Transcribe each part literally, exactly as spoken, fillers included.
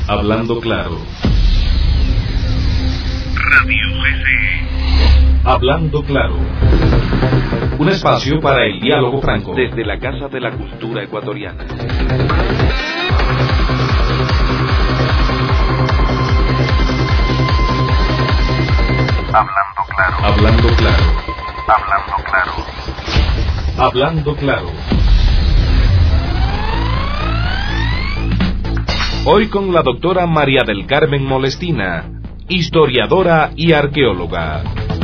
Hablando claro. Radio C C. Hablando claro. Un espacio para el diálogo franco. Desde la Casa de la Cultura Ecuatoriana. Hablando claro. Hablando claro. Hablando claro. Hablando claro. Hoy con la doctora María del Carmen Molestina, historiadora y arqueóloga.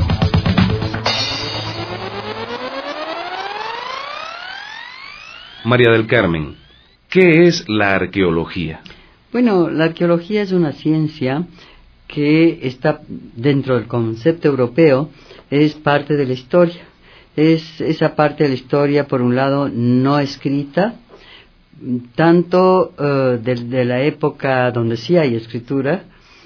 María del Carmen, ¿qué es la arqueología? Bueno, la arqueología es una ciencia que está dentro del concepto europeo, es parte de la historia. Es esa parte de la historia, por un lado, no escrita, tanto uh, de, de la época donde sí hay escritura,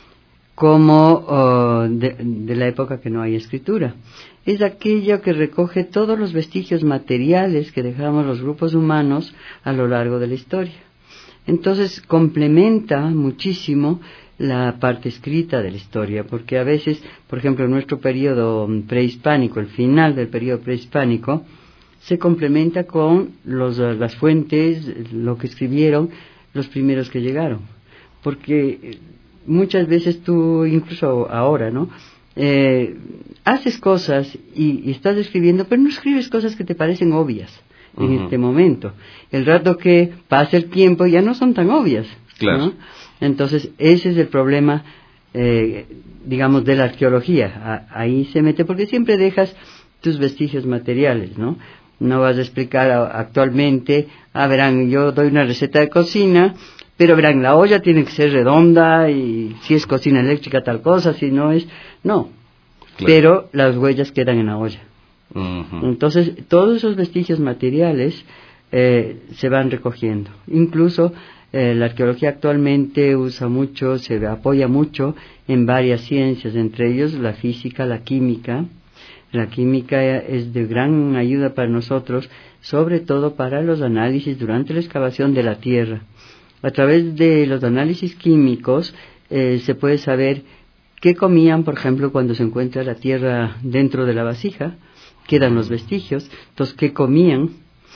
como uh, de, de la época que no hay escritura. Es aquello que recoge todos los vestigios materiales que dejamos los grupos humanos a lo largo de la historia. Entonces complementa muchísimo la parte escrita de la historia, porque a veces, por ejemplo, en nuestro periodo prehispánico, el final del periodo prehispánico, se complementa con los, las fuentes, lo que escribieron los primeros que llegaron. Porque muchas veces tú, incluso ahora, ¿no? Eh, haces cosas y, y estás escribiendo, pero no escribes cosas que te parecen obvias en uh-huh. este momento. El rato que pasa el tiempo ya no son tan obvias, claro. ¿no? Entonces ese es el problema, eh, digamos, de la arqueología. A, ahí se mete, porque siempre dejas tus vestigios materiales, ¿no? No vas a explicar a, actualmente, ah, verán, yo doy una receta de cocina, pero verán, la olla tiene que ser redonda, y si es cocina eléctrica tal cosa, si no es, no, claro. Pero las huellas quedan en la olla. Uh-huh. Entonces, todos esos vestigios materiales eh, se van recogiendo. Incluso eh, la arqueología actualmente usa mucho, se apoya mucho en varias ciencias, entre ellos la física, la química. La química es de gran ayuda para nosotros, sobre todo para los análisis durante la excavación de la tierra. A través de los análisis químicos eh, se puede saber qué comían, por ejemplo, cuando se encuentra la tierra dentro de la vasija, quedan los vestigios, entonces qué comían,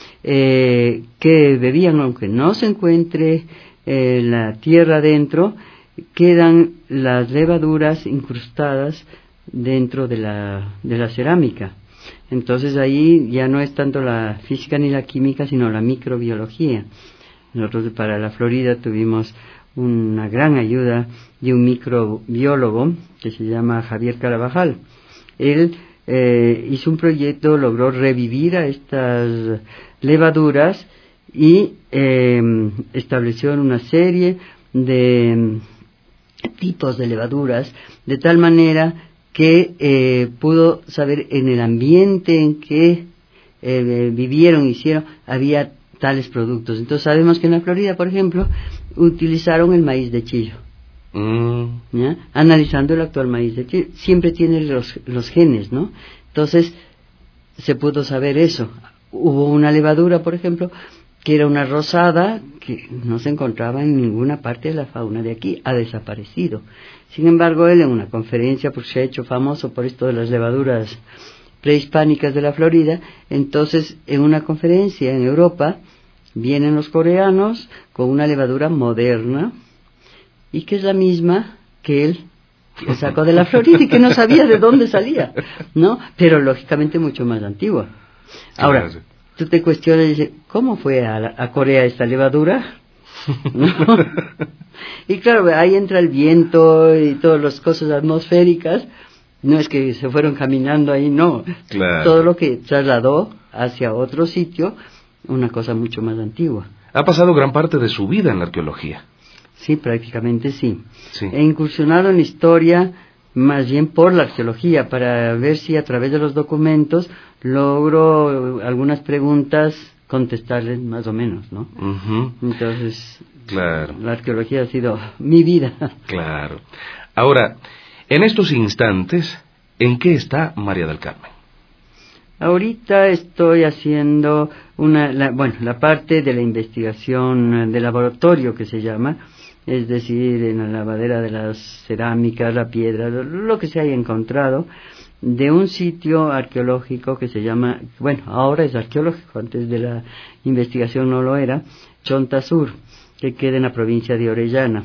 eh, qué bebían, aunque no se encuentre eh, la tierra dentro, quedan las levaduras incrustadas dentro de la, de la cerámica. Entonces ahí ya no es tanto la física ni la química, sino la microbiología. Nosotros para la Florida tuvimos una gran ayuda de un microbiólogo que se llama Javier Carabajal. Él eh, hizo un proyecto, logró revivir a estas levaduras y eh, estableció una serie de tipos de levaduras, de tal manera que eh, pudo saber en el ambiente en que eh, vivieron, hicieron, había tales productos. Entonces sabemos que en la Florida, por ejemplo, utilizaron el maíz de Chillo. Mm. ¿Ya? Analizando el actual maíz de Chillo, siempre tiene los, los genes, ¿no? Entonces se pudo saber eso. Hubo una levadura, por ejemplo, que era una rosada, que no se encontraba en ninguna parte de la fauna de aquí, ha desaparecido. Sin embargo, él en una conferencia, porque se ha hecho famoso por esto de las levaduras prehispánicas de la Florida, entonces en una conferencia en Europa vienen los coreanos con una levadura moderna y que es la misma que él que sacó de la Florida y que no sabía de dónde salía, ¿no? Pero lógicamente mucho más antigua. Ahora, tú te cuestionas y dices, ¿cómo fue a, la, a Corea esta levadura? ¿No? Y claro, ahí entra el viento y todas las cosas atmosféricas. No es que se fueron caminando ahí, no. Claro. Todo lo que trasladó hacia otro sitio, una cosa mucho más antigua. Ha pasado gran parte de su vida en la arqueología. Sí, prácticamente sí. sí. He incursionado en la historia más bien por la arqueología, para ver si a través de los documentos logro algunas preguntas contestarles más o menos, ¿no? Uh-huh. Entonces, claro. La arqueología ha sido mi vida. Claro. Ahora, en estos instantes, ¿en qué está María del Carmen? Ahorita estoy haciendo una, la, bueno, la parte de la investigación de laboratorio que se llama, es decir, en la lavadera de las cerámicas, la piedra, lo que se haya encontrado, de un sitio arqueológico que se llama, bueno, ahora es arqueológico, antes de la investigación no lo era, Chonta Sur, que queda en la provincia de Orellana.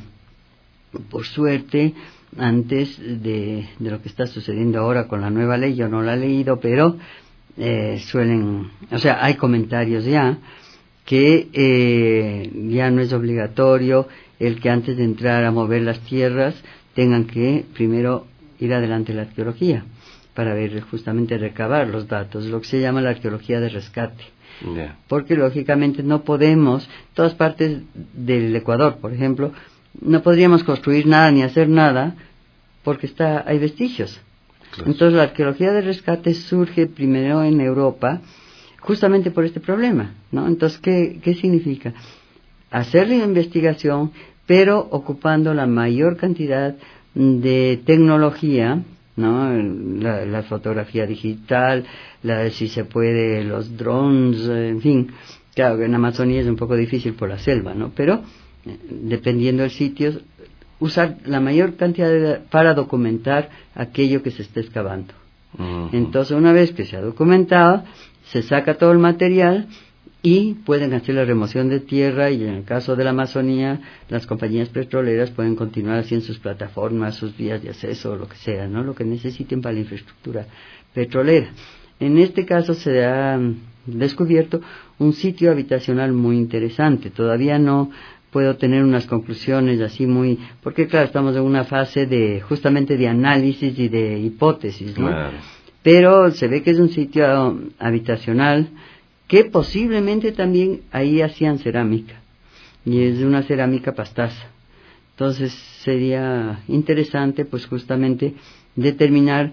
Por suerte, antes de, de lo que está sucediendo ahora con la nueva ley, yo no la he leído, pero eh, suelen, o sea, hay comentarios ya que eh, ya no es obligatorio el que antes de entrar a mover las tierras tengan que primero ir adelante la arqueología para ver, justamente recabar los datos, lo que se llama la arqueología de rescate. Yeah. Porque lógicamente no podemos, todas partes del Ecuador, por ejemplo, no podríamos construir nada ni hacer nada porque está hay vestigios. Claro. Entonces la arqueología de rescate surge primero en Europa justamente por este problema, ¿no? Entonces, ¿qué, qué significa? Hacer la investigación, pero ocupando la mayor cantidad de tecnología, ¿no? La, la fotografía digital, la, si se puede, los drones, en fin. Claro que en Amazonía es un poco difícil por la selva, ¿no? Pero, eh, dependiendo del sitio, usar la mayor cantidad de, para documentar aquello que se está excavando. Uh-huh. Entonces, una vez que se ha documentado, se saca todo el material y pueden hacer la remoción de tierra, y en el caso de la Amazonía, las compañías petroleras pueden continuar haciendo sus plataformas, sus vías de acceso, lo que sea, ¿no? Lo que necesiten para la infraestructura petrolera. En este caso se ha descubierto un sitio habitacional muy interesante. Todavía no puedo tener unas conclusiones así muy, porque claro, estamos en una fase de, justamente de análisis y de hipótesis, ¿no? Claro. Pero se ve que es un sitio habitacional que posiblemente también ahí hacían cerámica, y es una cerámica pastaza. Entonces sería interesante pues justamente determinar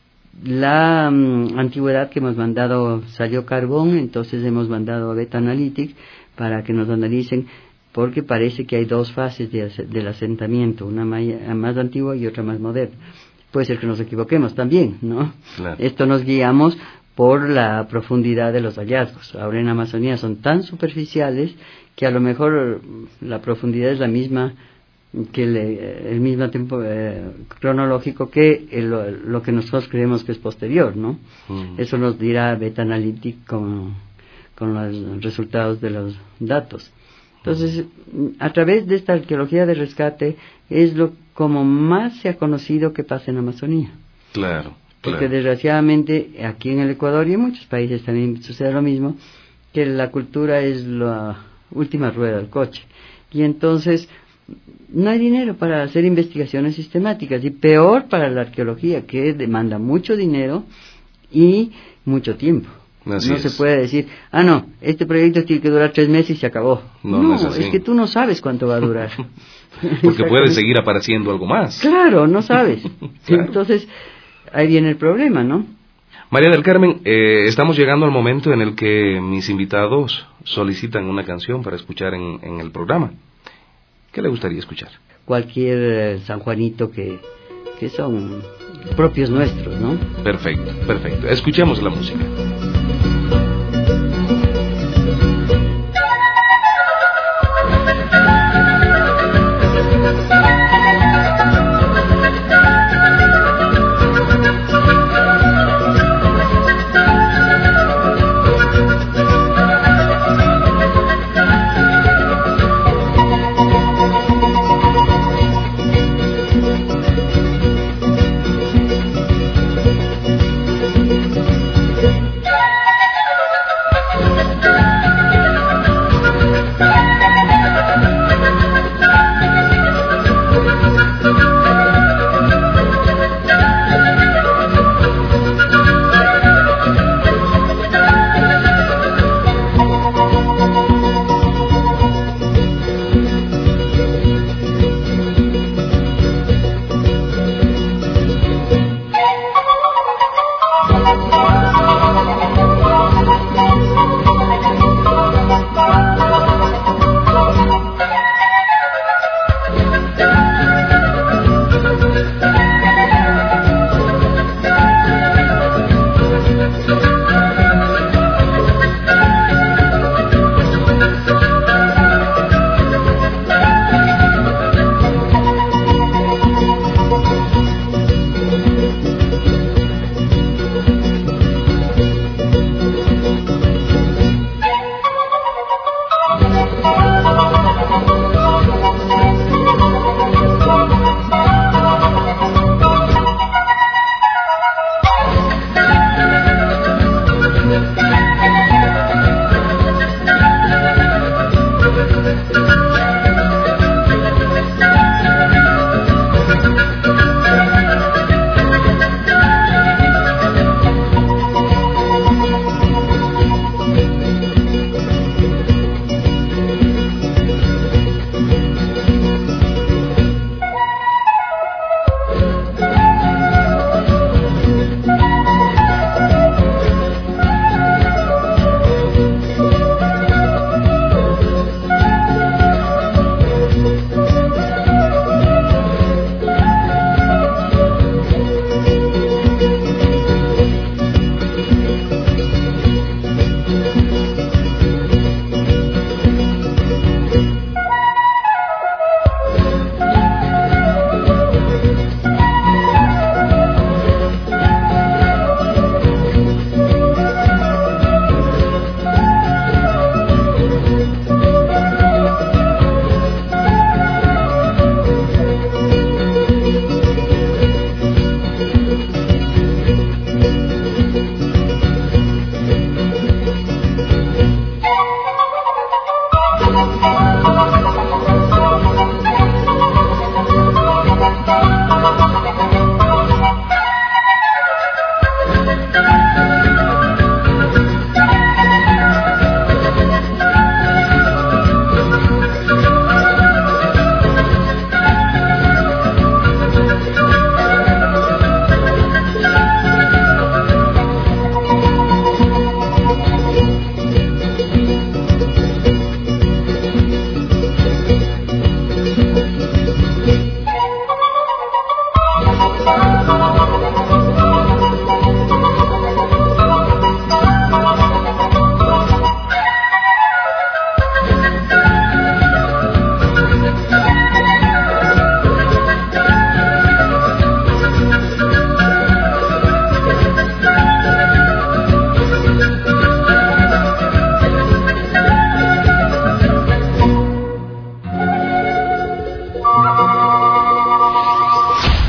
la um, antigüedad que hemos mandado. Salió carbón, entonces hemos mandado a Beta Analytics para que nos analicen, porque parece que hay dos fases de, del asentamiento, una más antigua y otra más moderna. Puede ser que nos equivoquemos también, ¿no? Claro. Esto nos guiamos por la profundidad de los hallazgos. Ahora en Amazonía son tan superficiales que a lo mejor la profundidad es la misma que el, el mismo tiempo eh, cronológico que el, lo que nosotros creemos que es posterior, ¿no? Mm. Eso nos dirá Beta Analytics con, con los resultados de los datos. Entonces, a través de esta arqueología de rescate es lo como más se ha conocido que pasa en Amazonía. Claro. Porque claro. desgraciadamente aquí en el Ecuador y en muchos países también sucede lo mismo, que la cultura es la última rueda del coche. Y entonces no hay dinero para hacer investigaciones sistemáticas, y peor para la arqueología, que demanda mucho dinero y mucho tiempo. Así no es. Se puede decir, ah, no, este proyecto tiene que durar tres meses y se acabó. No, no, no es, es que tú no sabes cuánto va a durar. Porque puede seguir apareciendo algo más. Claro, no sabes. Claro. Entonces, ahí viene el problema, ¿no? María del Carmen, eh, estamos llegando al momento en el que mis invitados solicitan una canción para escuchar en, en el programa. ¿Qué le gustaría escuchar? Cualquier eh, San Juanito que, que son propios nuestros, ¿no? Perfecto, perfecto. Escuchemos la música. Yeah.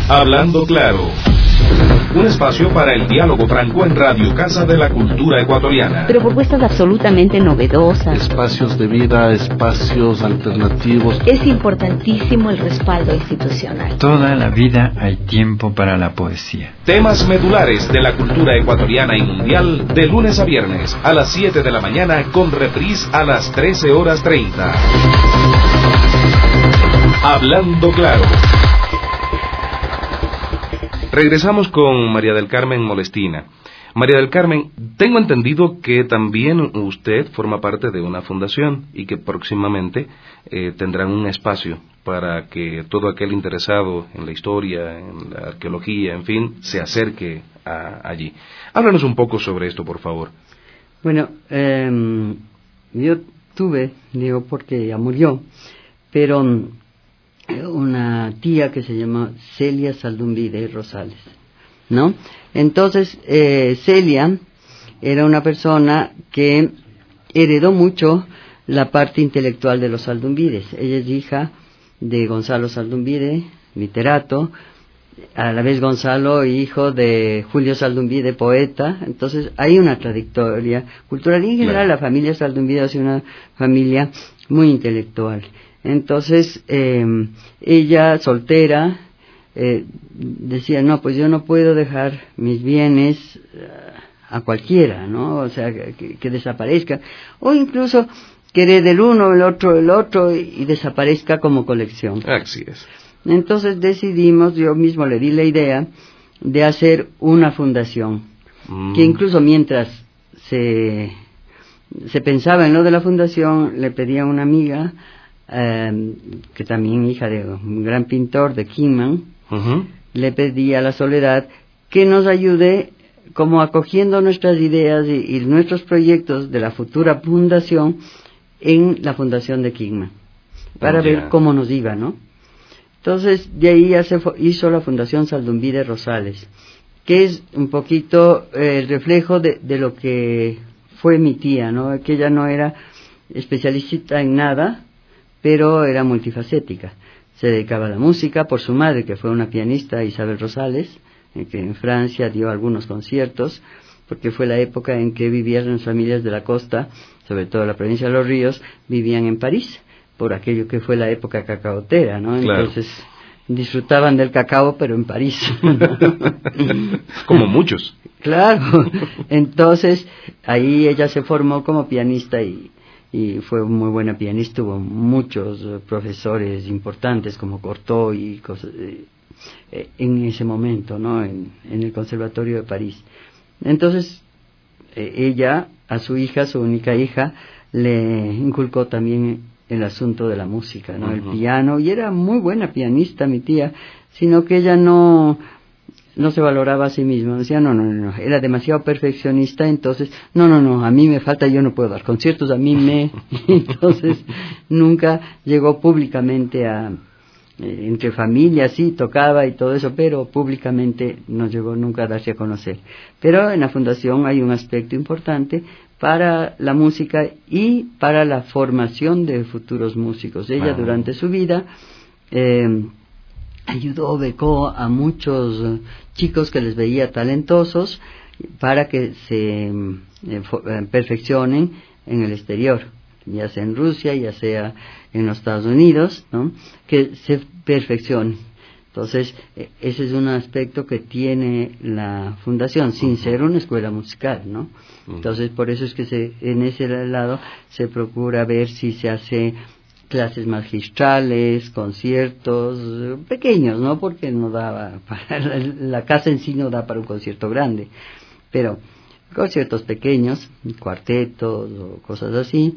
Hablando Claro. Un espacio para el diálogo franco en Radio Casa de la Cultura Ecuatoriana. Pero propuestas absolutamente novedosas. Espacios de vida, espacios alternativos. Es importantísimo el respaldo institucional. Toda la vida hay tiempo para la poesía. Temas medulares de la cultura ecuatoriana y mundial de lunes a viernes a las siete de la mañana con reprise a las trece horas treinta. Hablando Claro. Regresamos con María del Carmen Molestina. María del Carmen, tengo entendido que también usted forma parte de una fundación y que próximamente eh, tendrán un espacio para que todo aquel interesado en la historia, en la arqueología, en fin, se acerque a, allí. Háblanos un poco sobre esto, por favor. Bueno, eh, yo tuve, digo porque ya murió, pero una tía que se llama Celia Saldumbide Rosales, ¿no? Entonces, eh, Celia era una persona que heredó mucho la parte intelectual de los Saldumbides. Ella es hija de Gonzalo Saldumbide, literato, a la vez Gonzalo, hijo de Julio Saldumbide, poeta. Entonces, hay una trayectoria cultural y en general la familia Saldumbide es una familia muy intelectual. Entonces, eh, ella, soltera, eh, decía, no, pues yo no puedo dejar mis bienes uh, a cualquiera, ¿no? O sea, que, que desaparezca. O incluso que herede el uno, el otro, el otro, y, y desaparezca como colección. Así es. Entonces decidimos, yo mismo le di la idea, de hacer una fundación. Mm. Que incluso mientras se, se pensaba en lo de la fundación, le pedí a una amiga, Eh, que también hija de un gran pintor de Kingman, uh-huh. le pedí a la Soledad que nos ayude como acogiendo nuestras ideas y, y nuestros proyectos de la futura fundación en la fundación de Kingman, para oh, yeah. ver cómo nos iba, ¿no? Entonces de ahí ya se hizo la Fundación Saldumbide Rosales, que es un poquito eh, el reflejo de, de lo que fue mi tía, ¿no? Que ella no era especialista en nada, pero era multifacética. Se dedicaba a la música por su madre, que fue una pianista, Isabel Rosales, que en Francia dio algunos conciertos, porque fue la época en que vivían las familias de la costa, sobre todo la provincia de Los Ríos, vivían en París, por aquello que fue la época cacaotera, ¿no? Claro. Entonces disfrutaban del cacao, pero en París. Como muchos. Claro. Entonces ahí ella se formó como pianista y y fue muy buena pianista, hubo muchos uh, profesores importantes como Cortot y cosas eh, en ese momento, ¿no? En, en el Conservatorio de París. Entonces eh, ella a su hija, su única hija, le inculcó también el asunto de la música, ¿no? Uh-huh. El piano, y era muy buena pianista mi tía, sino que ella no no se valoraba a sí misma, decía no, no, no, era demasiado perfeccionista, entonces, no, no, no, a mí me falta, yo no puedo dar conciertos, a mí me, entonces nunca llegó públicamente a, eh, entre familias, sí, tocaba y todo eso, pero públicamente no llegó nunca a darse a conocer. Pero en la fundación hay un aspecto importante para la música y para la formación de futuros músicos. Ella, wow, durante su vida, eh, ayudó, becó a muchos uh, chicos que les veía talentosos para que se eh, for, eh, perfeccionen en el exterior, ya sea en Rusia, ya sea en los Estados Unidos, ¿no? Que se perfeccionen. Entonces, eh, ese es un aspecto que tiene la fundación, sin uh-huh. ser una escuela musical, ¿no? Uh-huh. Entonces, por eso es que se, en ese lado se procura ver si se hace clases magistrales, conciertos pequeños, ¿no? Porque no daba para la, la casa en sí no da para un concierto grande, pero conciertos pequeños, cuartetos o cosas así.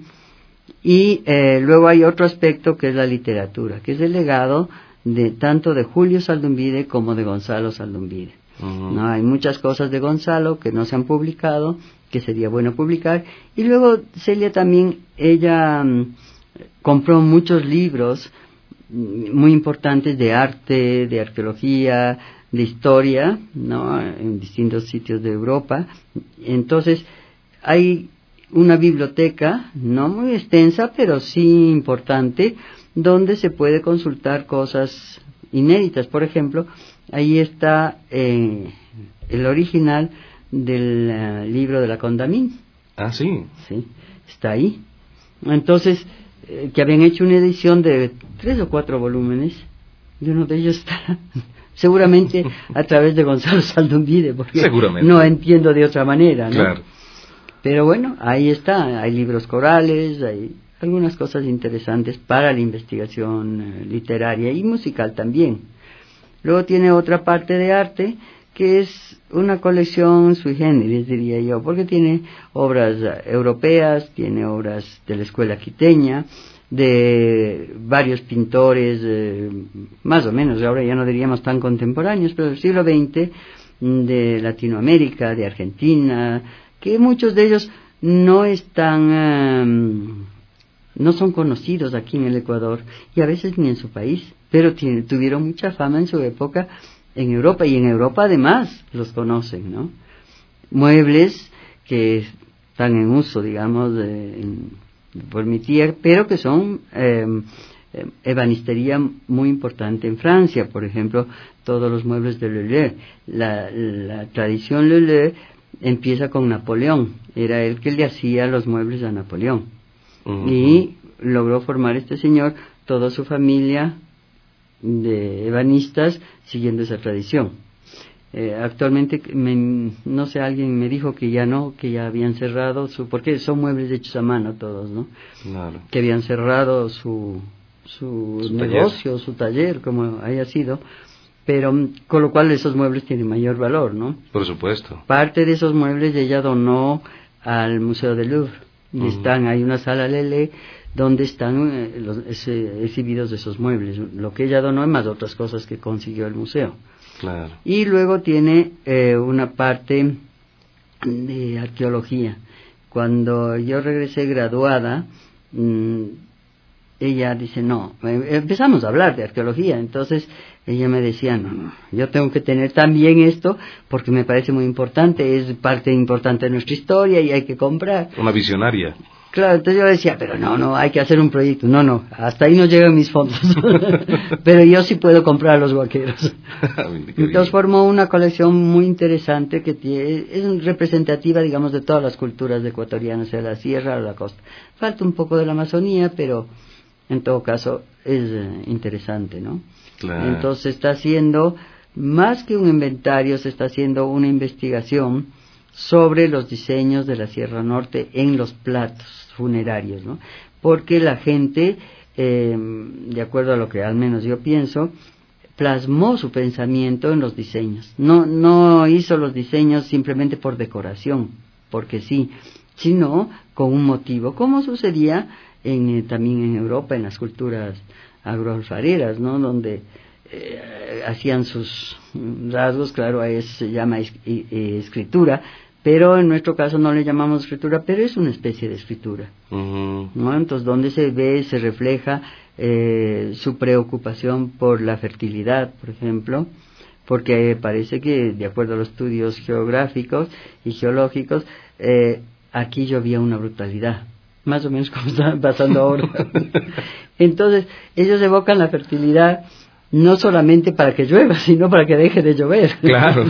Y eh, luego hay otro aspecto que es la literatura, que es el legado de tanto de Julio Saldumbide como de Gonzalo Saldumbide. Uh-huh. ¿No? Hay muchas cosas de Gonzalo que no se han publicado, que sería bueno publicar. Y luego Celia también, ella compró muchos libros muy importantes de arte, de arqueología, de historia, ¿no? En distintos sitios de Europa. Entonces, hay una biblioteca, no muy extensa, pero sí importante, donde se puede consultar cosas inéditas. Por ejemplo, ahí está eh, el original del uh, libro de la Condamine. Ah, sí. Sí, está ahí. Entonces, eh, que habían hecho una edición de tres o cuatro volúmenes, y uno de ellos está seguramente a través de Gonzalo Saldumbide, porque no entiendo de otra manera, ¿no? Claro. Pero bueno, ahí está, hay libros corales, hay algunas cosas interesantes para la investigación eh, literaria y musical también. Luego tiene otra parte de arte, que es una colección sui generis, diría yo, porque tiene obras europeas, tiene obras de la escuela quiteña, de varios pintores, eh, más o menos, ahora ya no diríamos tan contemporáneos, pero del siglo veinte, de Latinoamérica, de Argentina, que muchos de ellos no están, um, no son conocidos aquí en el Ecuador, y a veces ni en su país, pero tiene, tuvieron mucha fama en su época en Europa, y en Europa además los conocen, ¿no? Muebles que están en uso, digamos, de, en, por mi tía, pero que son eh, ebanistería muy importante en Francia, por ejemplo, todos los muebles de Leleu. La, la tradición Leleu empieza con Napoleón, era él que le hacía los muebles a Napoleón. Uh-huh. Y logró formar este señor toda su familia de ebanistas siguiendo esa tradición. Eh, actualmente, me, no sé, alguien me dijo que ya no, que ya habían cerrado su, porque son muebles hechos a mano todos, ¿no? Claro. Que habían cerrado su, su, su negocio, taller. su taller, como haya sido, pero con lo cual esos muebles tienen mayor valor, ¿no? Por supuesto. Parte de esos muebles ella donó al Museo del Louvre, y uh-huh. están, hay una sala Lele donde están eh, los, ese, exhibidos esos muebles, lo que ella donó y más otras cosas que consiguió el museo. Claro. Y luego tiene eh, una parte de arqueología. Cuando yo regresé graduada, mmm, ella dice, no, empezamos a hablar de arqueología, entonces ella me decía, no, no, yo tengo que tener también esto porque me parece muy importante, es parte importante de nuestra historia y hay que comprar. Una visionaria. Claro, entonces yo decía, pero no, no, hay que hacer un proyecto. No, no, hasta ahí no llegan mis fondos. Pero yo sí puedo comprar a los guaqueros. Entonces formó una colección muy interesante que tiene, es representativa, digamos, de todas las culturas ecuatorianas, de la sierra a la costa. Falta un poco de la Amazonía, pero en todo caso es eh, interesante, ¿no? Claro. Entonces está haciendo, más que un inventario, se está haciendo una investigación sobre los diseños de la Sierra Norte en los platos funerarios, ¿no? Porque la gente, eh, de acuerdo a lo que al menos yo pienso, plasmó su pensamiento en los diseños. No, no hizo los diseños simplemente por decoración, porque sí, sino con un motivo, como sucedía en, eh, también en Europa, en las culturas agroalfareras, ¿no? Donde eh, hacían sus rasgos, claro, a eso se llama es, eh, escritura, pero en nuestro caso no le llamamos escritura, pero es una especie de escritura, uh-huh. ¿no? Entonces, donde se ve, se refleja eh, su preocupación por la fertilidad, por ejemplo, porque eh, parece que, de acuerdo a los estudios geográficos y geológicos, eh, aquí llovía una brutalidad, más o menos como está pasando ahora. Entonces, ellos evocan la fertilidad no solamente para que llueva, sino para que deje de llover. Claro.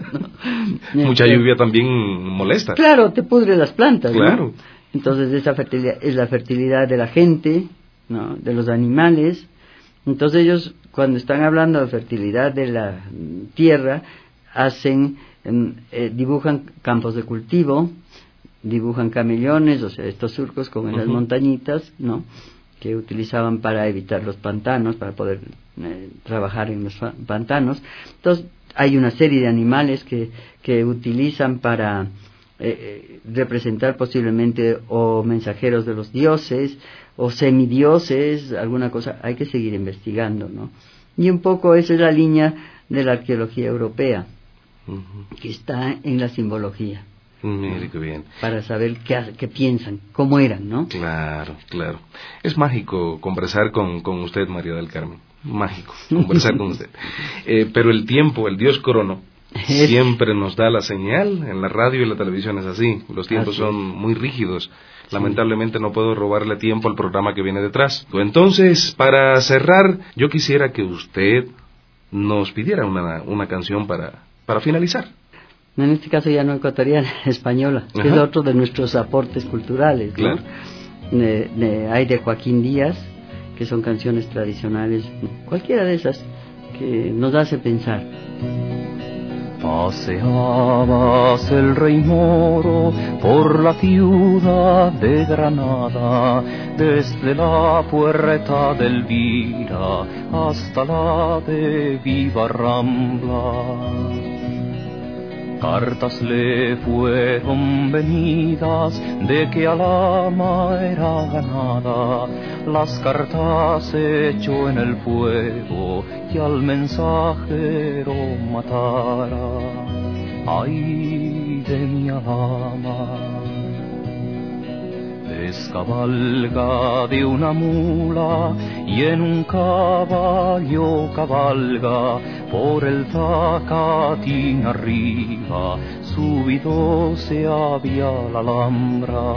¿No? Mucha lluvia también molesta. Claro, te pudre las plantas. Claro. ¿No? Entonces, esa fertilidad es la fertilidad de la gente, ¿no? De los animales. Entonces, ellos, cuando están hablando de fertilidad de la tierra, hacen, eh, dibujan campos de cultivo, dibujan camellones, o sea, estos surcos como en uh-huh. las montañitas, ¿no? Que utilizaban para evitar los pantanos, para poder eh, trabajar en los pantanos. Entonces, hay una serie de animales que, que utilizan para eh, representar posiblemente o mensajeros de los dioses, o semidioses, alguna cosa. Hay que seguir investigando, ¿no? Y un poco esa es la línea de la arqueología europea, uh-huh. que está en la simbología. Mire qué bien. Para saber qué, qué piensan, cómo eran, ¿no? Claro, claro. Es mágico conversar con, con usted, María del Carmen. Mágico conversar con usted. Eh, pero el tiempo, el Dios Crono, siempre nos da la señal. En la radio y la televisión es así. Los tiempos así son muy rígidos. Sí. Lamentablemente no puedo robarle tiempo al programa que viene detrás. Entonces, para cerrar, yo quisiera que usted nos pidiera una, una canción para, para finalizar. En este caso ya no ecuatoriana, española, que es otro de nuestros aportes culturales, ¿no? Claro. De, de, hay de Joaquín Díaz, que son canciones tradicionales, cualquiera de esas, que nos hace pensar. Paseabas el rey moro por la ciudad de Granada, desde la puerta de Elvira hasta la de Viva Rambla. Cartas le fueron venidas de que Alhama era ganada, las cartas echó en el fuego y al mensajero matara. Ay de mi Alhama, descabalga de una mula y en un caballo cabalga por el Zacatín arriba, subido se había la Alhambra.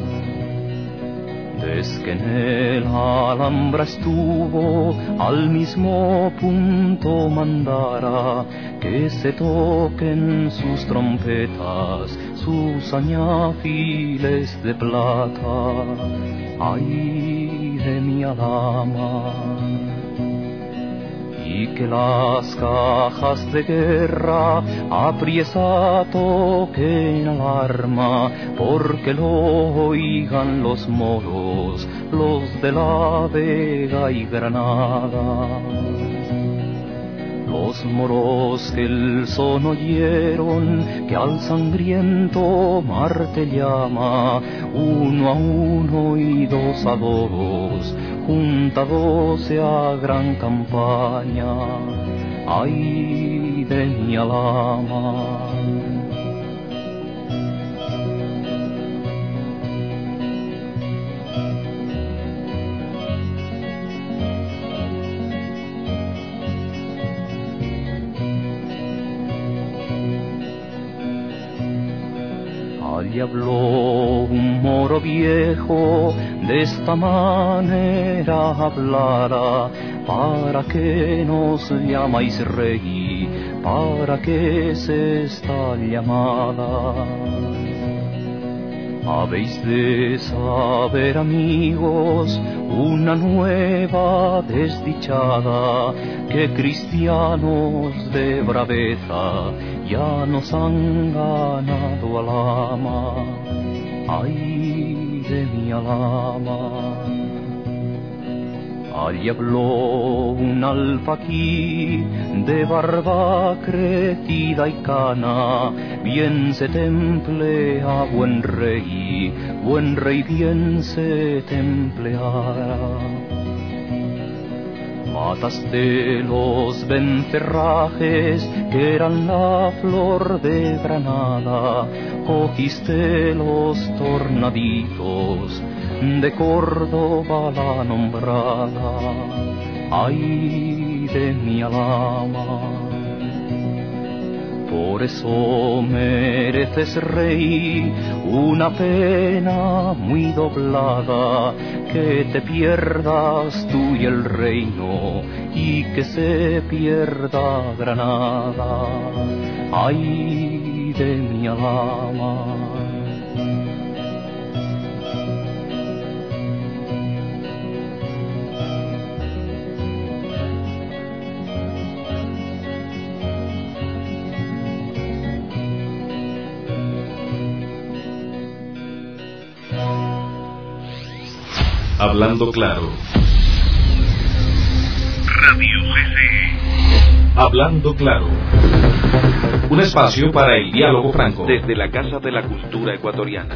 Desde que en el Alhambra estuvo, al mismo punto mandara que se toquen sus trompetas, sus añafiles de plata. Ay de mi Alhama, y que las cajas de guerra apriesa toquen alarma, porque lo oigan los moros, los de la Vega y Granada. Los moros que el son oyeron, que al sangriento Marte llama, uno a uno y dos a dos, juntándose a gran campaña. Ay de mi Alhama. Allí habló un moro viejo, de esta manera hablara: ¿para qué nos llamáis rey? ¿Para qué es esta llamada? Habéis de saber, amigos, una nueva desdichada, que cristianos de braveza ya nos han ganado Alhama. Ay de mi Alhama. Allí habló un alfaquí de barba cretida y cana: bien se te emplea, buen rey, buen rey, bien se te empleará. Mataste los vencerrajes que eran la flor de Granada, cogiste los tornaditos de Córdoba la nombrada. Ay de mi Alhama. Por eso mereces, rey, una pena muy doblada, que te pierdas tú y el reino, y que se pierda Granada. Ay de mi Alhama. Hablando claro. Radio C C. Hablando claro. Un espacio para el diálogo franco. Desde la Casa de la Cultura Ecuatoriana.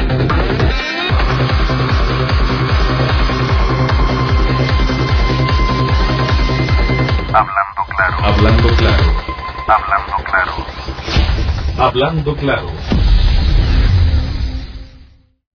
Hablando claro. Hablando claro. Hablando claro. Hablando claro.